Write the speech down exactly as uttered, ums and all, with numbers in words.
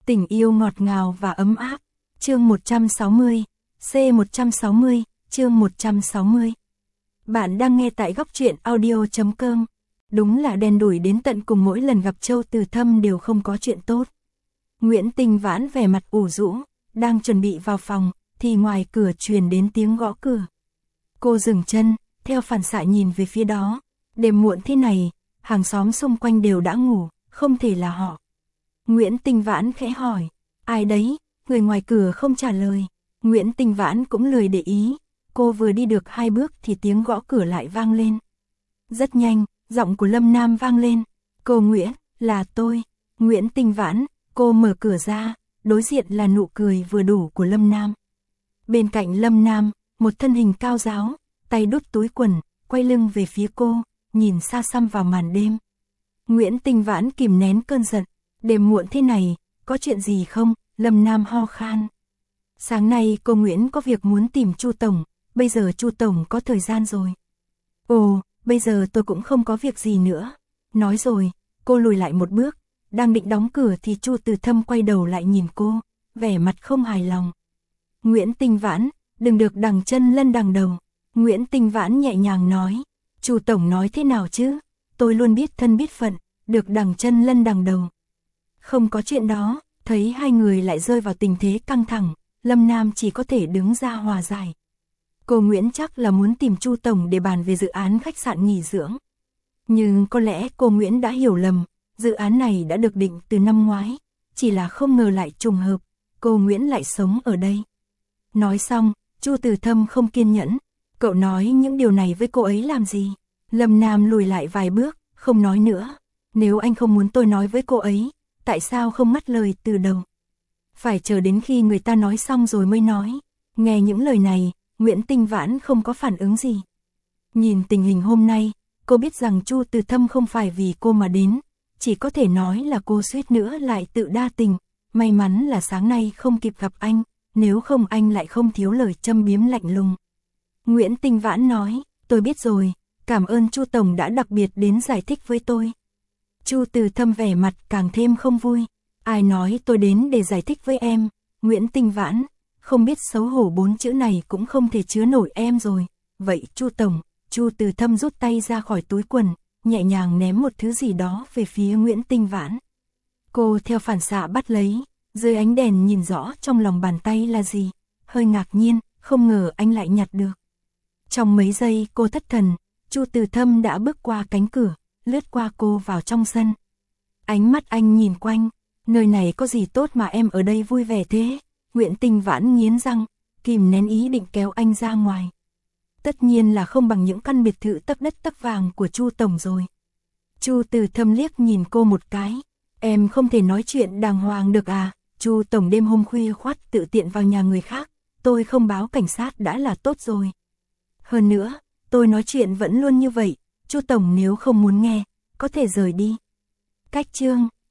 Tình yêu ngọt ngào và ấm áp. Chương một trăm sáu mươi, C một trăm sáu mươi, chương một trăm sáu mươi. Bạn đang nghe tại góc truyện audio chấm com. Đúng là đen đủi đến tận cùng, mỗi lần gặp Châu Từ Thâm đều không có chuyện tốt. Nguyễn Tinh Vãn vẻ mặt ủ rũ, đang chuẩn bị vào phòng, thì ngoài cửa truyền đến tiếng gõ cửa. Cô dừng chân, theo phản xạ nhìn về phía đó. Đêm muộn thế này, hàng xóm xung quanh đều đã ngủ, không thể là họ. Nguyễn Tinh Vãn khẽ hỏi, ai đấy? Người ngoài cửa không trả lời. Nguyễn Tinh Vãn cũng lười để ý. Cô vừa đi được hai bước thì tiếng gõ cửa lại vang lên. Rất nhanh, giọng của Lâm Nam vang lên. Cô Nguyễn, là tôi. Nguyễn Tinh Vãn, cô mở cửa ra, đối diện là nụ cười vừa đủ của Lâm Nam. Bên cạnh Lâm Nam, một thân hình cao ráo, tay đút túi quần, quay lưng về phía cô, nhìn xa xăm vào màn đêm. Nguyễn Tinh Vãn kìm nén cơn giận. Đêm muộn thế này, có chuyện gì không? Lâm Nam ho khan. Sáng nay cô Nguyễn có việc muốn tìm Chu Tổng, bây giờ Chu Tổng có thời gian rồi. Ồ, bây giờ tôi cũng không có việc gì nữa. Nói rồi, cô lùi lại một bước, đang định đóng cửa thì Chu Từ Thâm quay đầu lại nhìn cô, vẻ mặt không hài lòng. Nguyễn Tinh Vãn, đừng được đằng chân lân đằng đầu. Nguyễn Tinh Vãn nhẹ nhàng nói, Chu Tổng nói thế nào chứ? Tôi luôn biết thân biết phận, được đằng chân lân đằng đầu. Không có chuyện đó. Thấy hai người lại rơi vào tình thế căng thẳng, Lâm Nam chỉ có thể đứng ra hòa giải. Cô Nguyễn chắc là muốn tìm Chu Tổng để bàn về dự án khách sạn nghỉ dưỡng. Nhưng có lẽ cô Nguyễn đã hiểu lầm, dự án này đã được định từ năm ngoái, chỉ là không ngờ lại trùng hợp, cô Nguyễn lại sống ở đây. Nói xong, Chu Từ Thâm không kiên nhẫn, cậu nói những điều này với cô ấy làm gì? Lâm Nam lùi lại vài bước, không nói nữa. Nếu anh không muốn tôi nói với cô ấy, tại sao không ngắt lời từ đầu? Phải chờ đến khi người ta nói xong rồi mới nói. Nghe những lời này, Nguyễn Tinh Vãn không có phản ứng gì. Nhìn tình hình hôm nay, cô biết rằng Chu Từ Thâm không phải vì cô mà đến, chỉ có thể nói là cô suýt nữa lại tự đa tình. May mắn là sáng nay không kịp gặp anh, nếu không anh lại không thiếu lời châm biếm lạnh lùng. Nguyễn Tinh Vãn nói, tôi biết rồi, cảm ơn Chu Tổng đã đặc biệt đến giải thích với tôi. Chu Từ Thâm vẻ mặt càng thêm không vui. Ai nói tôi đến để giải thích với em? Nguyễn Tinh Vãn, không biết xấu hổ bốn chữ này cũng không thể chứa nổi em rồi. Vậy Chu Tổng, Chu Từ Thâm rút tay ra khỏi túi quần, nhẹ nhàng ném một thứ gì đó về phía Nguyễn Tinh Vãn. Cô theo phản xạ bắt lấy, dưới ánh đèn nhìn rõ trong lòng bàn tay là gì. Hơi ngạc nhiên, không ngờ anh lại nhặt được. Trong mấy giây cô thất thần, Chu Từ Thâm đã bước qua cánh cửa, lướt qua cô vào trong sân. Ánh mắt anh nhìn quanh, nơi này có gì tốt mà em ở đây vui vẻ thế? Nguyễn Tinh Vãn nghiến răng, kìm nén ý định kéo anh ra ngoài. Tất nhiên là không bằng những căn biệt thự tấc đất tấc vàng của Chu Tổng rồi. Chu Từ Thâm liếc nhìn cô một cái, em không thể nói chuyện đàng hoàng được à? Chu Tổng đêm hôm khuya khoắt tự tiện vào nhà người khác, tôi không báo cảnh sát đã là tốt rồi. Hơn nữa, tôi nói chuyện vẫn luôn như vậy. Chu Tổng nếu không muốn nghe, có thể rời đi. Cách chương